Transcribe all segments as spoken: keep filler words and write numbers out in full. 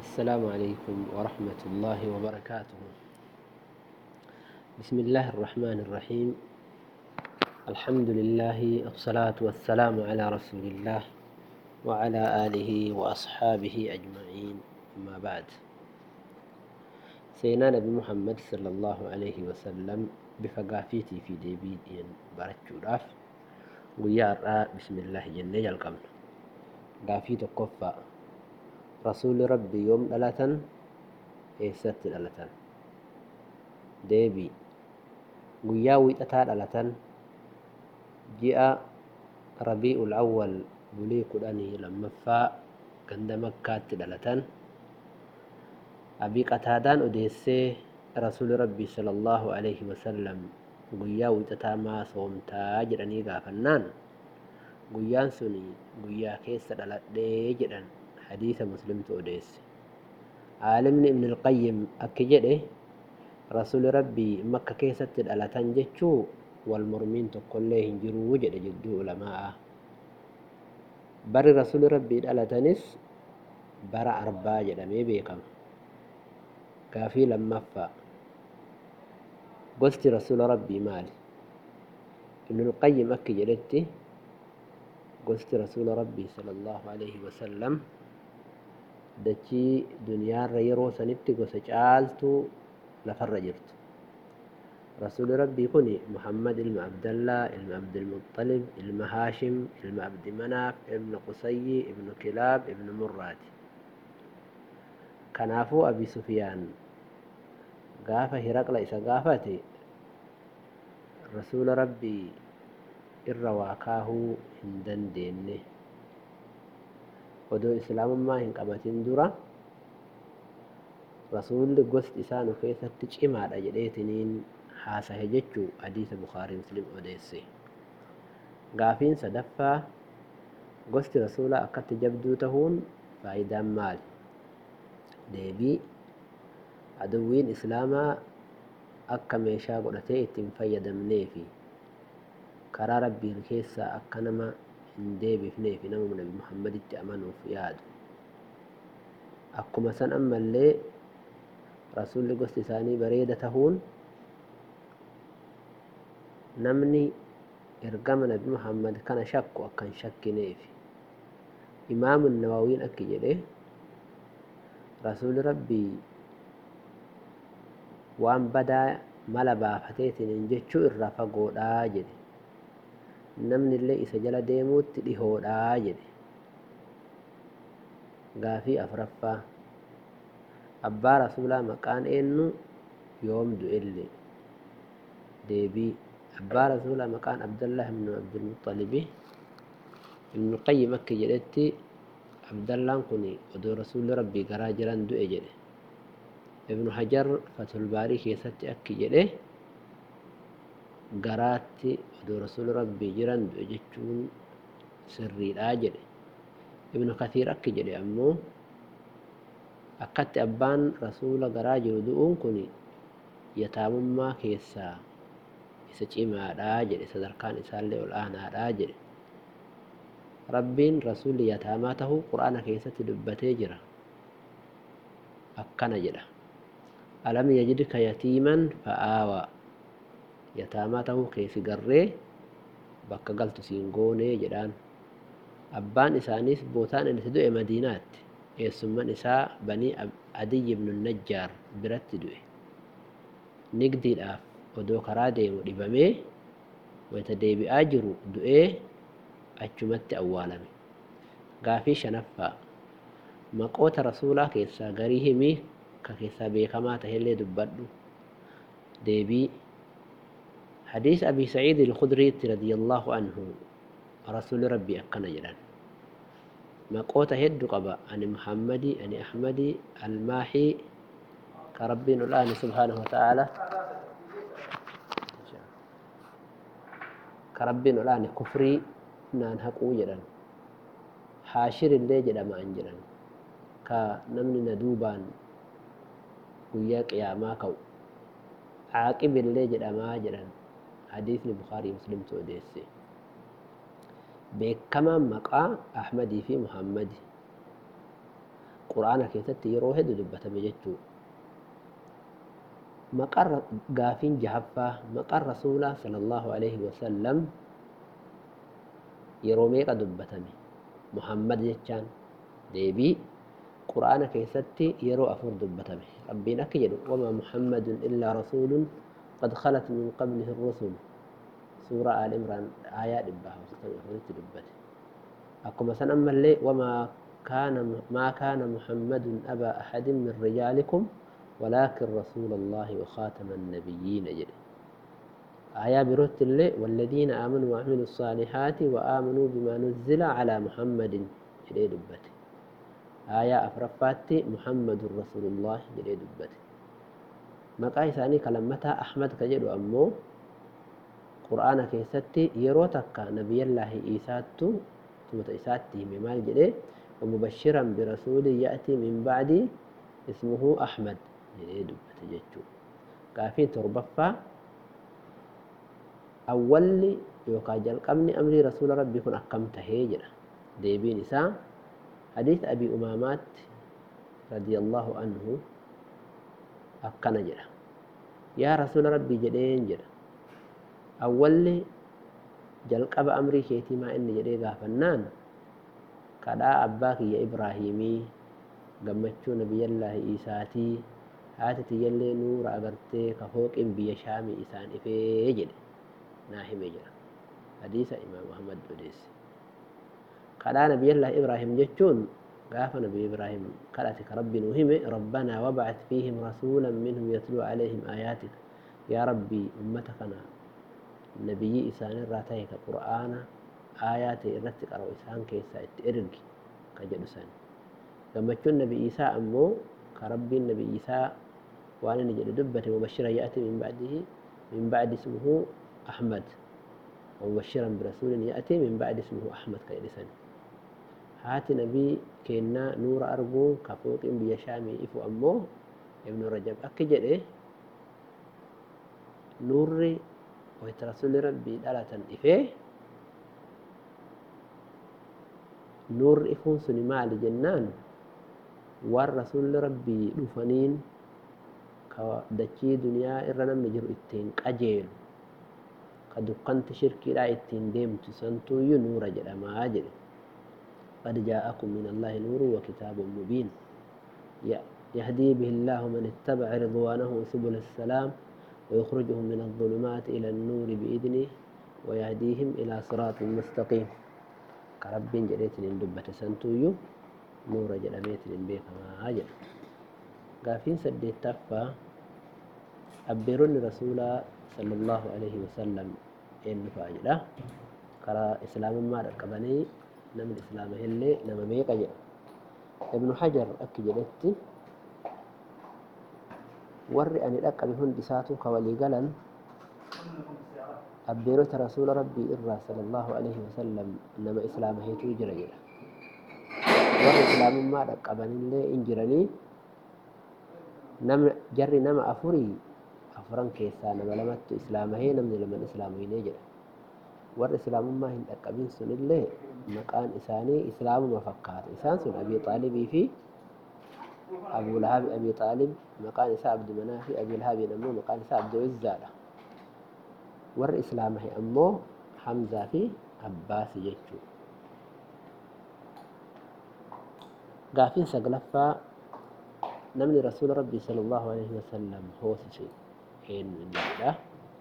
السلام عليكم ورحمة الله وبركاته. بسم الله الرحمن الرحيم. الحمد لله والصلاة والسلام على رسول الله وعلى آله وأصحابه أجمعين، أما بعد. سيدنا نبي محمد صلى الله عليه وسلم بفقافيتي في ديبيدين بركو راف ويارا بسم الله جنة القمر قافيت قفا رسول ربي يوم دلتن إيسات دلتن deebii guyyaa wiixataa dhalatan ji'a rabii'ul awwal bulii kudhanii lammaffaa ganda makkaatti dhalatan. Abii qataadaan odeessee rasuuli rabbii sallallahu alaihi wasallam guyyaa wiixataa maa soomtaa jedhanii gaafannaan guyyaan suni guyyaa keessa dhaladhee jedhan hadiisa muslimtu odeesse. Aalimni ibn al-qayyim akki jedhe rasuuli rabbii makka keessatti dhalatan jechuu wal mormiin tokkollee hin jiruu jedhe jidduu ulamaa. Bari rasuuli rabbii dhalatanis bara arbaa jedhamee beekama. Gaafii lammaffaa gosti rasuula rabbii maali? Ibnul Qayyim akki jedhetti gosti rasuula rabbii sallallahu alaihi wasallam dachii duniyaarra yeroo sanitti gosa caaltuu lafarra jirtu. Rasuuli rabbii kuni Muhammad ilma Abdallaa ilma Abdulmuttalib ilma Haashim ilma Abdi Manaaf ilma Qusayyi ibnu Kilaab ibnu Murraati. Kanaafuu Abi Sufyaan gaafa Hiraqla isa gaafate rasuula rabbii irra waa kaahuu hin dandeenye. Odoo islaamummaa hin qabatin dura rasuulli gosti isaa nu keessatti cimaadha jedheetiniin haasahe jechuu hadiisa Bukaarii Muslim odeesse. Gaafiin sadaffaa gosti rasuulaa akkatti jabduu tahuun faayidaan maali? Deebii aduwwiin islaamaa akka meeshaa godhatee ittiin fayyadamneefi karaa rabbiin keessaa akka nama hin deebifneefi nama nabi Muhammaditti amanuuf yaadu. Akkuma san ammallee rasuulli gosti isaanii bareeda tahuun namni ergama nabi Muhammad kana shakku akka hin shakkineefi. Imaamun Nawawiin akki jedhe rasuuli rabbii waan badaa mala baafateetiin jechuu irraa fagoodhaa jedhe. Namni illee isa jala deemuutti dhihoodhaa jedhe. Gaafii afuraffaa abbaa rasuulaa maqaan eenyu yoom du'ellee? Deebii abbaa rasuulaa maqaan Abdallah ibnu Abdulmuxxalibi. Ibnu Qayyim akki jedhetti Abdallaan kun odoo rasuulli rabbii garaa jiran du'e jedhe. Ibnu Hajar Fathul Baarii keessatti akki jedhe garaatti odoo rasuulli rabbii jiran du'e jechuun sirriidhaa jedhe. Ibnu Kathiir akki jedhe ammoo akkatti abbaan rasuula garaa jiru du'uun kun yataamummaa keessaa isa cimaadhaa jedhe. Sadarkaan isaallee ol aanaadhaa jedhe. Rabbiin rasuulli yataamaa tahuu qur'aana keessatti dubbatee jira. Akkana jedha alam yajidka yatiiman fa'aawaa. Yataamaa tahuu keessi garree bakka galtu siin goonee jedhaan. Abbaan isaaniis bootaan inni du'e Madiinaatti. Eessumman isaa banii Adiyy ibnu Najjaar biratti du'e. Nigdiidhaaf odoo karaa deemu dhibamee wayita deebi'aa jiru du'ee achumatti awwaalame. Gaafii shanaffaa maqoota rasuulaa keessaa garii himii ka keessaa beekamaa tahellee dubbadhu. Deebii hadiisa Abii Saciid al-Khudriitti radiyallahu anhu rasuuli rabbii akkana jedhan maqoota hedduu qaba. Ani Muhammadii, ani Ahmadii, Almaahii ka rabbiin ol-aane subhaanahu wa ta'ala ka rabbiin ol-aane kufrii naan haquu jedhan. Haashirillee jedhamaan jedhan ka namni na duubaan guyyaa qiyaamaa ka'u. Caaqibillee jedhamaa jedhan hadiisni Bukaarii Muslimtu odeesse. Beekamaan maqaa Ahmadii fi Muhammadi. qur'aana keessatti yeroo hedduu dubbatame jechuu. Maqaan gaafiin jahaffaa maqaan rasuulaa sallallahu alaihi wasallam yeroo meeqa dubbatame? Muhammad jechaan deebii qur'aana keessatti yeroo afur dubbatame. Rabbiin akka jedhu wamaa Muhammadun illaa rasuulun qad khalat min qablihi ar-rusul. Suuraa Aal Imraan aayaa dhibbaa hojjetamee afuritti dubbate. Akkuma san ammallee wamaa kaana maa kaana Muhammadun abaa ahadin min rijaalikum ولكن رسول الله وخاتم النبيين جل آية بروت الله والذين آمنوا وعملوا الصالحات وآمنوا بما نزل على محمد جل دبته آية أفرفات محمد رسول الله جل دبته مقاي ثاني كلمتها أحمد كجل أمو قرآن كيستي يروتك نبي الله إيساتو ثم إيساتي ممال جل ومبشرا برسول يأتي من بعد اسمه أحمد jedhee dubbate jechuudha. Gaafiin torbaffaa awwalli yookaan jalqabni amrii rasuula rabbii kun akkam tahee jedha. Deebiin isaa hadiisa Abii Umaamaatti radiyallahu anhu akkana jedha. Yaa rasuula rabbii jedheen jedha. Awwalli jalqaba amrii keetii maa inni jedhee gaafannaan kadhaa abbaa kiyya Ibraahimii gammachuu nabiyyallaahi Iisaatii haati tiyyallee nuura agartee ka fooqin biyya shaamii isaan ifee jedhe naa hime jira. Hadiisa Imaam Ahmad odeesse. Kadhaa nabiyyallaahi Ibraahim jechuun gaafa nabi Ibraahim kadhate ka rabbi nuu hime rabbanaa wab'ath fiihim rasuulan minhum yatluu alayhim aayaatika yaa rabbii ummata kana nabiyyi isaanirraa ta'e ka qur'aana aayaa ta'e irratti qara'u isaan keessaa itti ergi ka jedhu san. Gammachuun nabi Iisaa ammoo ka rabbiin nabi Iisaa waan inni jedhu dubbate mubashiran ya'ti min ba'dihi min ba'di ismuhu Ahmad ومبشرا برسول يأتي من بعد اسمه أحمد كيدسن هات نبي كنا نور أرجو كفوق بيشامي إفو أمه ابن رجب أكجد إيه نور ويترسل ربي دالة إفيه نور إفون سنما لجنان والرسول ربي دفنين كدكي دنيا إرنا مجر إتين كأجيل كدقنت شركي لا إتين ديم تسنتو ينور جل ما أجل قد جاءكم من الله نور وكتاب مبين يهدي به الله من اتبع رضوانه سبل السلام ويخرجهم من الظلمات إلى النور بإذنه ويهديهم إلى صراط مستقيم كرب جريت لندبة سنتويو نور جلميت لنبيك ما أجل قافين سدي التفا أبيرون رسول صلى الله عليه وسلم إن فاجله كرا إسلام ما ركبني نم الإسلام هلي نم ميك أجل ابن حجر أكجلتي ورّي أن الأكل هن دساتو كوالي قلن أبيروت رسول ربي إرى صلى الله عليه وسلم إنما إسلام هيتو جرى ورّي إسلام ما ركبني اللي إنجرني نم جري نم أفري أفران كيسا نم لمت إسلام هي نم لمن إسلام هي نجرى ورّي إسلام ما هن أكبين سن اللي مكان إساني إسلام مفكات إسان سن أبي طالبي في أبو لهاب أبي طالب مقال إساء عبد مناف أبي لهاب نمو مقال إساء عبد عزالة ور إسلامه أمو حمزة في عباس يجو قافين سقلفا نمني رسول ربي صلى الله عليه وسلم هو سيشي إن من الله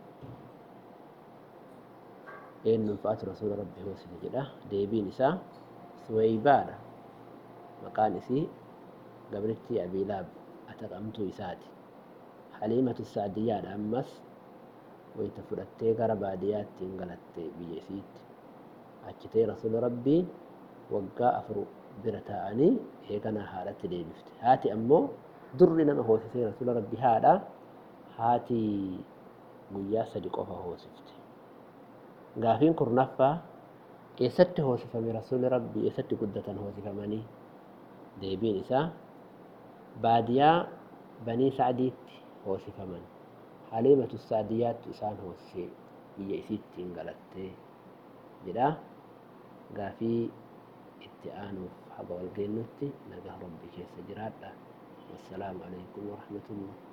إن نفات رسول ربي هو سيشي ديبين إساء سويبادة مقال إسي قبرتي أبي لاب أتقمتو إساتي حليمة السعديات أمس ويتفرتي قرباديات تنقلتي بيسيت أجتي رسول ربي وقا أفرو برتاعني هيكنا حالتي ليبفت هاتي أمو درنا ما هو سيسي رسول ربي هذا هاتي قيا صديقه هو سفت قافين كرنفا إيست هو سفمي رسول ربي إيست قدة هو سفماني ديبين إسا باديا بني سعديت هو سفمان حليمة السعديات إسان هو السي بيئسيت انقلت جدا قافي اتعانو haga wal geennutti nagaa rabbii keessa jiraadha. Wassalaamu alaikum warahmatullah.